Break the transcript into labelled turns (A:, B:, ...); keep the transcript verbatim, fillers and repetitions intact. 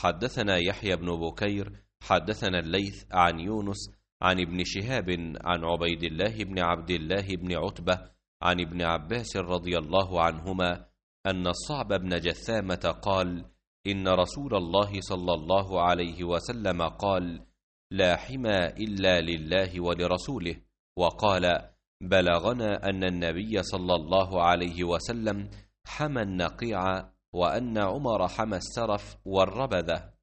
A: حدثنا يحيى بن بكير حدثنا الليث عن يونس عن ابن شهاب عن عبيد الله بن عبد الله بن عتبة عن ابن عباس رضي الله عنهما أن الصعب بن جثامة قال: إن رسول الله صلى الله عليه وسلم قال: لا حمى إلا لله ولرسوله. وقال: بلغنا أن النبي صلى الله عليه وسلم حمى النقيع، وأن عمر حمى السرف والربذة.